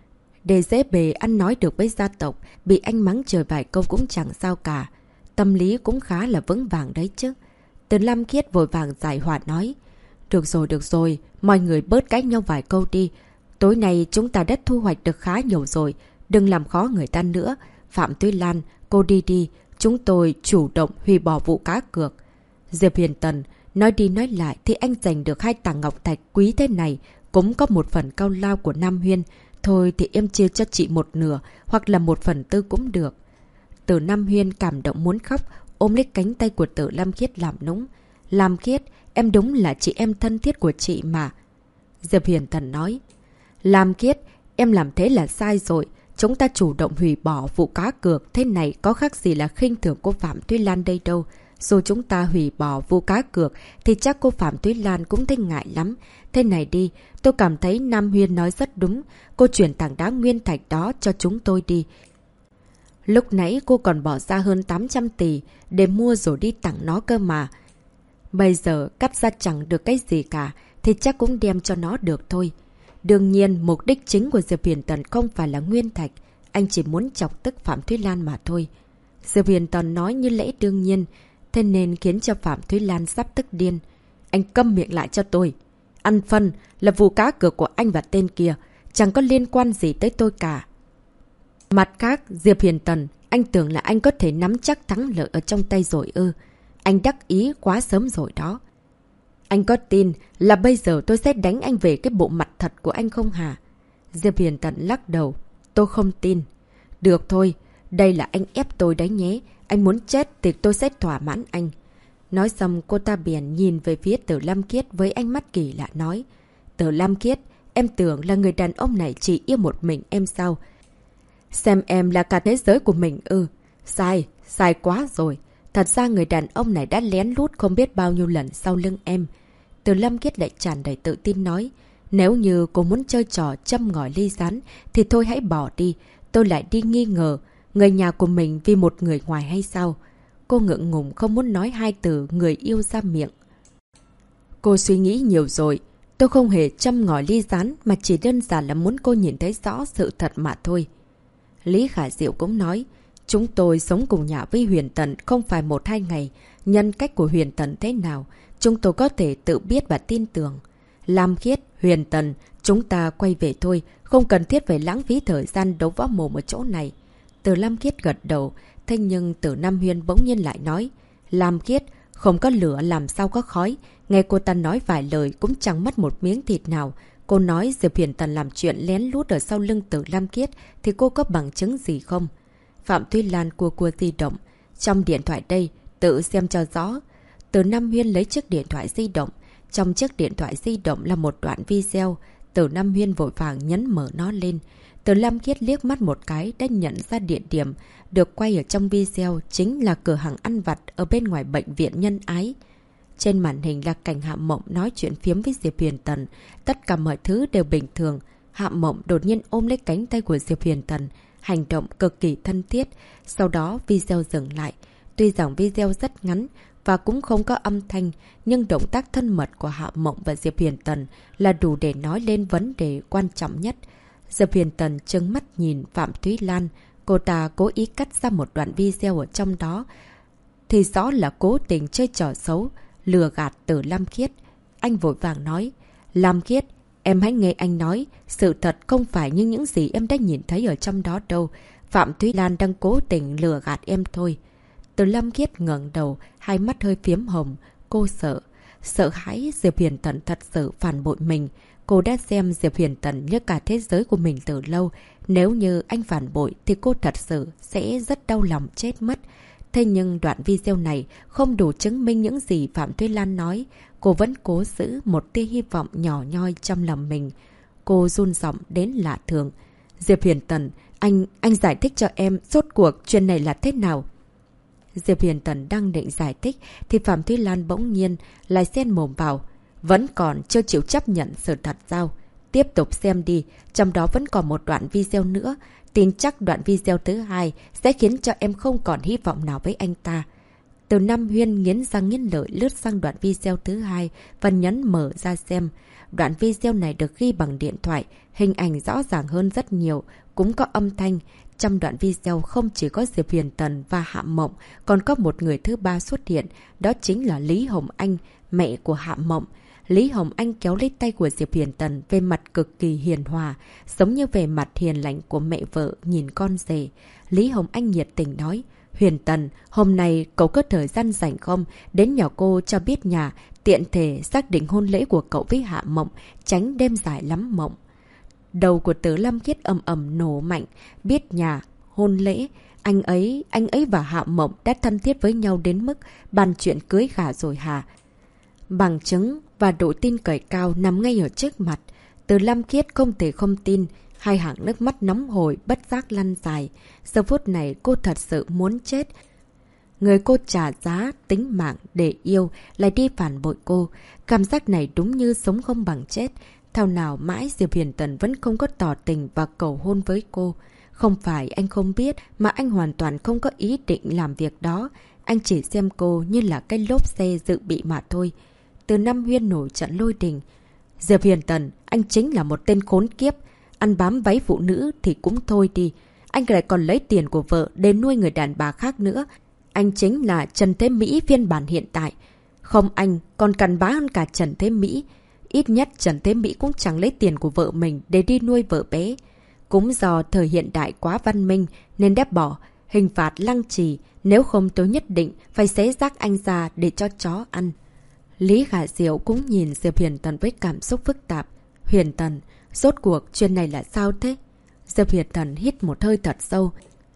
Để dễ bề ăn nói được với gia tộc, bị anh mắng trời vài câu cũng chẳng sao cả. Tâm lý cũng khá là vững vàng đấy chứ. Từ Lam Khiết vội vàng giải hòa nói. Được rồi, mọi người bớt cãi nhau vài câu đi. Tối nay chúng ta đã thu hoạch được khá nhiều rồi. Đừng làm khó người ta nữa. Phạm Tuy Lan, cô đi đi. Chúng tôi chủ động hủy bỏ vụ cá cược. Diệp Huyền Tần, nói đi nói lại thì anh giành được 2 tảng ngọc thạch quý thế này. Cũng có một phần cao lao của Nam Huyên. Thôi thì em chia cho chị 1/2 hoặc là 1/4 cũng được. Từ Nam Huyên cảm động muốn khóc, ôm lấy cánh tay của Từ Lam Khiết làm nũng. Lam Khiết, em đúng là chị em thân thiết của chị mà. Diệp Huyền Tần nói. Lam Khiết, em làm thế là sai rồi. Chúng ta chủ động hủy bỏ vụ cá cược thế này có khác gì là khinh thường cô Phạm Tuy Lan đây đâu. Dù chúng ta hủy bỏ vụ cá cược thì chắc cô Phạm Tuy Lan cũng thấy ngại lắm. Thế này đi, tôi cảm thấy Nam Huyên nói rất đúng. Cô chuyển tảng đá nguyên thạch đó cho chúng tôi đi. Lúc nãy cô còn bỏ ra hơn 800 tỷ để mua rồi đi tặng nó cơ mà. Bây giờ cắt ra chẳng được cái gì cả thì chắc cũng đem cho nó được thôi. Đương nhiên, mục đích chính của Diệp Huyền Tần không phải là nguyên thạch. Anh chỉ muốn chọc tức Phạm Tuy Lan mà thôi. Diệp Huyền Tần nói như lẽ đương nhiên, thế nên khiến cho Phạm Tuy Lan sắp tức điên. Anh câm miệng lại cho tôi. Ăn phân là vụ cá cược của anh và tên kia. Chẳng có liên quan gì tới tôi cả. Mặt khác, Diệp Huyền Tần, anh tưởng là anh có thể nắm chắc thắng lợi ở trong tay rồi ư. Anh đắc ý quá sớm rồi đó. Anh có tin là bây giờ tôi sẽ đánh anh về cái bộ mặt thật của anh không hả? Diệp Huyền Tần lắc đầu. Tôi không tin. Được thôi, đây là anh ép tôi đấy nhé. Anh muốn chết thì tôi sẽ thỏa mãn anh. Nói xong cô ta bèn nhìn về phía Từ Lam Khiết với ánh mắt kỳ lạ nói. Từ Lam Khiết, em tưởng là người đàn ông này chỉ yêu một mình em sao? Xem em là cả thế giới của mình ư? Sai, sai quá rồi. Thật ra người đàn ông này đã lén lút không biết bao nhiêu lần sau lưng em. Từ Lâm Khiết lại tràn đầy tự tin nói. Nếu như cô muốn chơi trò châm ngòi ly rán thì thôi hãy bỏ đi. Tôi lại đi nghi ngờ người nhà của mình vì một người ngoài hay sao? Cô ngượng ngùng không muốn nói hai từ người yêu ra miệng. Cô suy nghĩ nhiều rồi. Tôi không hề châm ngòi ly rán mà chỉ đơn giản là muốn cô nhìn thấy rõ sự thật mà thôi. Lý Khả Diệu cũng nói. Chúng tôi sống cùng nhà với Huyền Tần không phải 1-2 ngày. Nhân cách của Huyền Tần thế nào, chúng tôi có thể tự biết và tin tưởng. Lam Khiết, Huyền Tần, chúng ta quay về thôi. Không cần thiết phải lãng phí thời gian đấu võ mồm ở chỗ này. Từ Lam Khiết gật đầu. Thế nhưng Từ Nam Huyên bỗng nhiên lại nói. Lam Khiết, không có lửa làm sao có khói. Nghe cô ta nói vài lời cũng chẳng mất một miếng thịt nào. Cô nói Diệp Huyền Tần làm chuyện lén lút ở sau lưng Từ Lam Khiết thì cô có bằng chứng gì không? Phạm Thúy Lan cua di động. Trong điện thoại đây, tự xem cho rõ. Từ Nam Huyên lấy chiếc điện thoại di động. Trong chiếc điện thoại di động là một đoạn video. Từ Nam Huyên vội vàng nhấn mở nó lên. Từ Lam Khiết liếc mắt một cái đã nhận ra địa điểm được quay ở trong video chính là cửa hàng ăn vặt ở bên ngoài bệnh viện Nhân Ái. Trên màn hình là cảnh Hạ Mộng nói chuyện phiếm với Diệp Huyền Tần. Tất cả mọi thứ đều bình thường. Hạ Mộng đột nhiên ôm lấy cánh tay của Diệp Huyền Tần. Hành động cực kỳ thân thiết. Sau đó video dừng lại. Tuy rằng video rất ngắn và cũng không có âm thanh, nhưng động tác thân mật của Hạ Mộng và Diệp Huyền Tần là đủ để nói lên vấn đề quan trọng nhất. Diệp Huyền Tần trừng mắt nhìn Phạm Thúy Lan. Cô ta cố ý cắt ra một đoạn video ở trong đó. Thì rõ là cố tình chơi trò xấu, lừa gạt Từ Lam Khiết. Anh vội vàng nói. Lam Khiết, em hãy nghe anh nói. Sự thật không phải như những gì em đã nhìn thấy ở trong đó đâu. Phạm Thúy Lan đang cố tình lừa gạt em thôi. Từ Lam Khiết ngẩng đầu, hai mắt hơi phiếm hồng. Cô sợ hãi Diệp Huyền Tần thật sự phản bội mình. Cô đã xem Diệp Huyền Tần như cả thế giới của mình từ lâu. Nếu như anh phản bội thì cô thật sự sẽ rất đau lòng chết mất. Thế nhưng đoạn video này không đủ chứng minh những gì Phạm Thúy Lan nói. Cô vẫn cố giữ một tia hy vọng nhỏ nhoi trong lòng mình. Cô run giọng đến lạ thường. Diệp Huyền Tần, anh giải thích cho em rốt cuộc chuyện này là thế nào? Diệp Huyền Tần đang định giải thích thì Phạm Thúy Lan bỗng nhiên lại xen mồm vào. Vẫn còn chưa chịu chấp nhận sự thật sao? Tiếp tục xem đi, trong đó vẫn còn một đoạn video nữa. Tin chắc đoạn video thứ hai sẽ khiến cho em không còn hy vọng nào với anh ta. Từ Nam Huyên nghiến răng nghiến lợi lướt sang đoạn video thứ hai và nhấn mở ra xem. Đoạn video này được ghi bằng điện thoại, hình ảnh rõ ràng hơn rất nhiều, cũng có âm thanh. Trong đoạn video không chỉ có Diệp Huyền Tần và Hạ Mộng, còn có một người thứ ba xuất hiện, đó chính là Lý Hồng Anh, mẹ của Hạ Mộng. Lý Hồng Anh kéo lấy tay của Diệp Huyền Tần về mặt cực kỳ hiền hòa, giống như về mặt hiền lành của mẹ vợ nhìn con rể. Lý Hồng Anh nhiệt tình nói, Huyền Tần, hôm nay cậu có thời gian rảnh không? Đến nhà cô cho biết nhà, tiện thể xác định hôn lễ của cậu với Hạ Mộng, tránh đêm dài lắm mộng. Đầu của Từ Lam Khiết ầm ầm nổ mạnh, biết nhà, hôn lễ, anh ấy và Hạ Mộng đã thân thiết với nhau đến mức bàn chuyện cưới gả rồi hả? Bằng chứng và độ tin cậy cao nằm ngay ở trước mặt. Từ Lam Khiết không thể không tin, hai hàng nước mắt nóng hổi bất giác lăn dài. Giờ phút này cô thật sự muốn chết. Người cô trả giá tính mạng để yêu lại đi phản bội cô. Cảm giác này đúng như sống không bằng chết. Thảo nào mãi Diệp Huyền Tần vẫn không có tỏ tình và cầu hôn với cô. Không phải anh không biết mà anh hoàn toàn không có ý định làm việc đó. Anh chỉ xem cô như là cái lốp xe dự bị mà thôi. Từ Nam Huyên nổi trận lôi đình. Diệp Huyền Tần, anh chính là một tên khốn kiếp. Ăn bám váy phụ nữ thì cũng thôi đi. Anh lại còn lấy tiền của vợ để nuôi người đàn bà khác nữa. Anh chính là Trần Thế Mỹ phiên bản hiện tại. Không, anh còn cằn bá hơn cả Trần Thế Mỹ. Ít nhất Trần Thế Mỹ cũng chẳng lấy tiền của vợ mình để đi nuôi vợ bé. Cũng do thời hiện đại quá văn minh nên đáp bỏ hình phạt lăng trì. Nếu không tôi nhất định phải xé rác anh ra để cho chó ăn. Lý Khả Diệu cũng nhìn Diệp Huyền Tần với cảm xúc phức tạp. Huyền Tần, rốt cuộc chuyện này là sao thế? Diệp Huyền Tần hít một hơi thật sâu.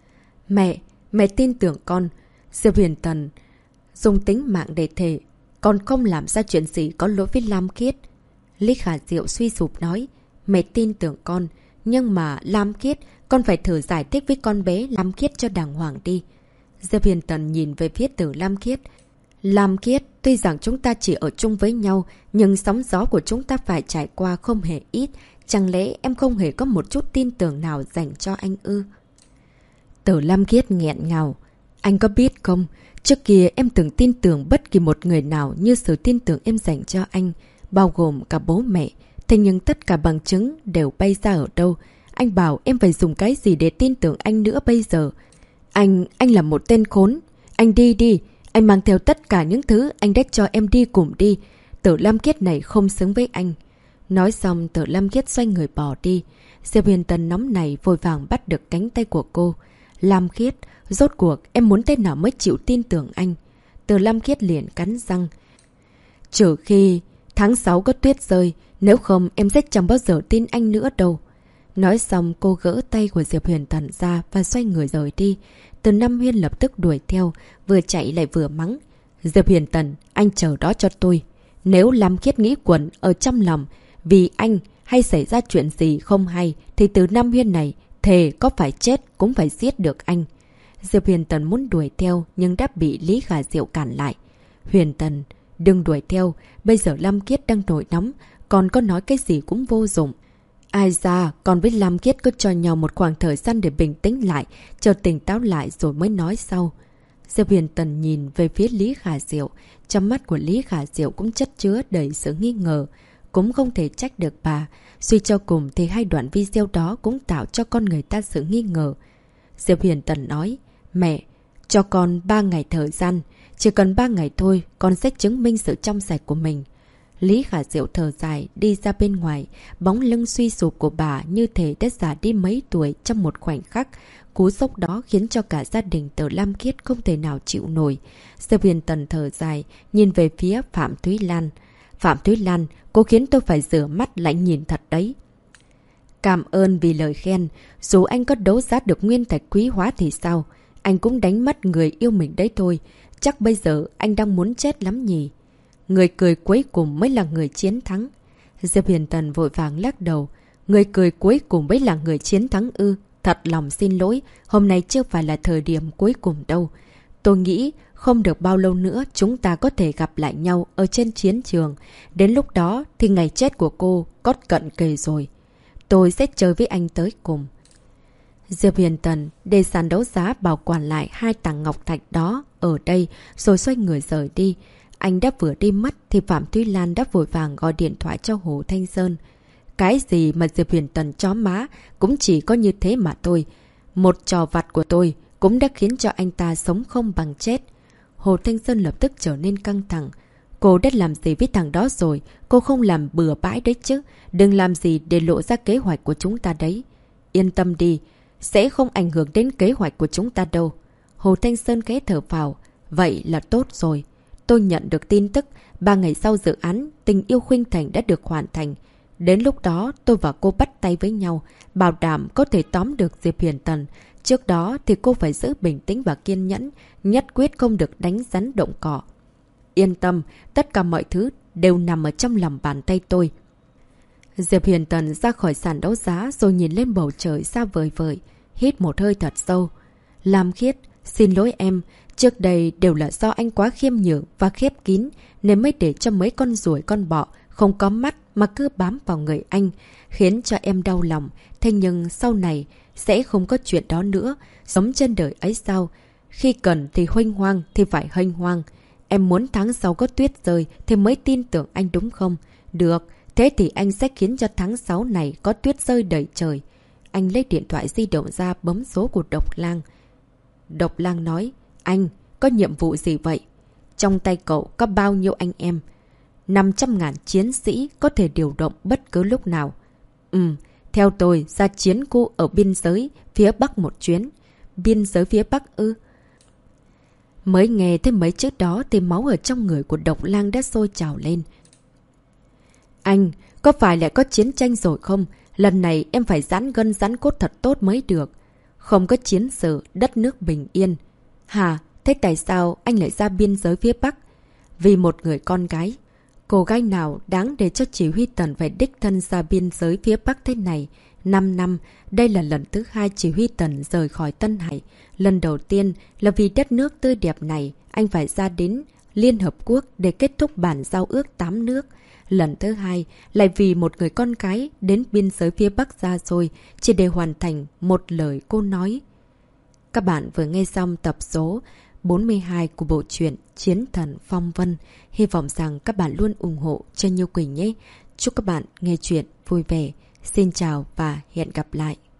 Mẹ tin tưởng con. Diệp Huyền Tần dùng tính mạng để thề. Con không làm ra chuyện gì có lỗi với Lam Khiết. Lý Khả Diệu suy sụp nói. Mẹ tin tưởng con. Nhưng mà Lam Khiết, con phải thử giải thích với con bé Lam Khiết cho đàng hoàng đi. Diệp Huyền Tần nhìn về phía Tử Lam Khiết. Lam Khiết, tuy rằng chúng ta chỉ ở chung với nhau, nhưng sóng gió của chúng ta phải trải qua không hề ít. Chẳng lẽ em không hề có một chút tin tưởng nào dành cho anh ư? Tử Lam Khiết nghẹn ngào. Anh có biết không, trước kia em từng tin tưởng bất kỳ một người nào như sự tin tưởng em dành cho anh, bao gồm cả bố mẹ. Thế nhưng tất cả bằng chứng đều bay ra ở đâu? Anh bảo em phải dùng cái gì để tin tưởng anh nữa bây giờ? Anh là một tên khốn. Anh đi đi. Anh mang theo tất cả những thứ anh đã cho em đi cùng đi. Tử Lam Khiết này không xứng với anh. Nói xong Tử Lam Khiết xoay người bỏ đi. Diệp Huyền Tần nóng này vội vàng bắt được cánh tay của cô. Lam Khiết, rốt cuộc em muốn tên nào mới chịu tin tưởng anh? Tử Lam Khiết liền cắn răng. Trừ khi tháng 6 có tuyết rơi, nếu không em sẽ chẳng bao giờ tin anh nữa đâu. Nói xong cô gỡ tay của Diệp Huyền Tần ra và xoay người rời đi. Từ Nam Huyên lập tức đuổi theo, vừa chạy lại vừa mắng. Diệp Huyền Tần, anh chờ đó cho tôi. Nếu Lam Khiết nghĩ quẩn ở trong lòng vì anh hay xảy ra chuyện gì không hay, thì từ Nam Huyên này thề có phải chết cũng phải giết được anh. Diệp Huyền Tần muốn đuổi theo nhưng đã bị Lý Khả Diệu cản lại. Huyền Tần, đừng đuổi theo, bây giờ Lam Khiết đang nổi nóng, còn có nói cái gì cũng vô dụng. Ai ra, còn với Lam Khiết cứ cho nhau một khoảng thời gian để bình tĩnh lại, chờ tỉnh táo lại rồi mới nói sau. Diệp Huyền Tần nhìn về phía Lý Khả Diệu, trong mắt của Lý Khả Diệu cũng chất chứa đầy sự nghi ngờ. Cũng không thể trách được bà, suy cho cùng thì hai đoạn video đó cũng tạo cho con người ta sự nghi ngờ. Diệp Huyền Tần nói, mẹ, cho con 3 ngày thời gian, chỉ cần 3 ngày thôi, con sẽ chứng minh sự trong sạch của mình. Lý Khả Diệu thở dài, đi ra bên ngoài, bóng lưng suy sụp của bà như thể đã già đi mấy tuổi trong một khoảnh khắc. Cú sốc đó khiến cho cả gia đình Tử Lam Khiết không thể nào chịu nổi. Diệp Huyền Tần thở dài, nhìn về phía Phạm Thúy Lan. Phạm Thúy Lan, cô khiến tôi phải rửa mắt lạnh nhìn thật đấy. Cảm ơn vì lời khen, dù anh có đấu giá được nguyên thạch quý hóa thì sao? Anh cũng đánh mất người yêu mình đấy thôi, chắc bây giờ anh đang muốn chết lắm nhỉ? Người cười cuối cùng mới là người chiến thắng. Diệp Huyền Tần vội vàng lắc đầu. Người cười cuối cùng mới là người chiến thắng ư? Thật lòng xin lỗi, hôm nay chưa phải là thời điểm cuối cùng đâu. Tôi nghĩ không được bao lâu nữa chúng ta có thể gặp lại nhau ở trên chiến trường. Đến lúc đó thì ngày chết của cô có cận kề rồi. Tôi sẽ chơi với anh tới cùng. Diệp Huyền Tần để sàn đấu giá bảo quản lại 2 tảng ngọc thạch đó ở đây rồi xoay người rời đi. Anh đã vừa đi mất thì Phạm Thúy Lan đã vội vàng gọi điện thoại cho Hồ Thanh Sơn. Cái gì mà Diệp Huyền Tần chó má cũng chỉ có như thế mà thôi. Một trò vặt của tôi cũng đã khiến cho anh ta sống không bằng chết. Hồ Thanh Sơn lập tức trở nên căng thẳng. Cô đã làm gì với thằng đó rồi? Cô không làm bừa bãi đấy chứ. Đừng làm gì để lộ ra kế hoạch của chúng ta đấy. Yên tâm đi, sẽ không ảnh hưởng đến kế hoạch của chúng ta đâu. Hồ Thanh Sơn khẽ thở phào. Vậy là tốt rồi. Tôi nhận được tin tức 3 ngày sau dự án Tình yêu Khuynh Thành đã được hoàn thành. Đến lúc đó tôi và cô bắt tay với nhau, bảo đảm có thể tóm được Diệp Huyền Tần. Trước đó thì cô phải giữ bình tĩnh và kiên nhẫn, nhất quyết không được đánh rắn động cỏ. Yên tâm, tất cả mọi thứ đều nằm ở trong lòng bàn tay tôi. Diệp Huyền Tần ra khỏi sàn đấu giá rồi nhìn lên bầu trời xa vời vời, hít một hơi thật sâu. Lam Khiết, xin lỗi em, trước đây đều là do anh quá khiêm nhường và khép kín nên mới để cho mấy con ruồi con bọ không có mắt mà cứ bám vào người anh, khiến cho em đau lòng. Thế nhưng sau này sẽ không có chuyện đó nữa, sống trên đời ấy sao? Khi cần thì huênh hoang thì phải huênh hoang. Em muốn tháng sau có tuyết rơi thì mới tin tưởng anh đúng không? Được, thế thì anh sẽ khiến cho tháng 6 này có tuyết rơi đầy trời. Anh lấy điện thoại di động ra bấm số của Độc Lang. Độc Lang nói, anh, có nhiệm vụ gì vậy? Trong tay cậu có bao nhiêu anh em? 500.000 chiến sĩ có thể điều động bất cứ lúc nào. Theo tôi ra chiến khu ở biên giới phía Bắc một chuyến. Biên giới phía Bắc ư? Mới nghe thêm mấy chữ đó thì máu ở trong người của Độc Lang đã sôi trào lên. Anh, có phải lại có chiến tranh rồi không? Lần này em phải giãn gân giãn cốt thật tốt mới được. Không có chiến sự, đất nước bình yên. Hả? Thế tại sao anh lại ra biên giới phía Bắc? Vì một người con gái. Cô gái nào đáng để cho chỉ huy Tần phải đích thân ra biên giới phía Bắc thế này? 5 năm, đây là lần thứ 2 chỉ huy Tần rời khỏi Tân Hải. Lần đầu tiên là vì đất nước tươi đẹp này, anh phải ra đến Liên Hợp Quốc để kết thúc bản giao ước 8 nước. Lần thứ 2 lại vì một người con gái đến biên giới phía Bắc xa xôi, chỉ để hoàn thành một lời cô nói. Các bạn vừa nghe xong tập số 42 của bộ truyện Chiến Thần Phong Vân. Hy vọng rằng các bạn luôn ủng hộ cho Như Quỳnh nhé. Chúc các bạn nghe chuyện vui vẻ. Xin chào và hẹn gặp lại.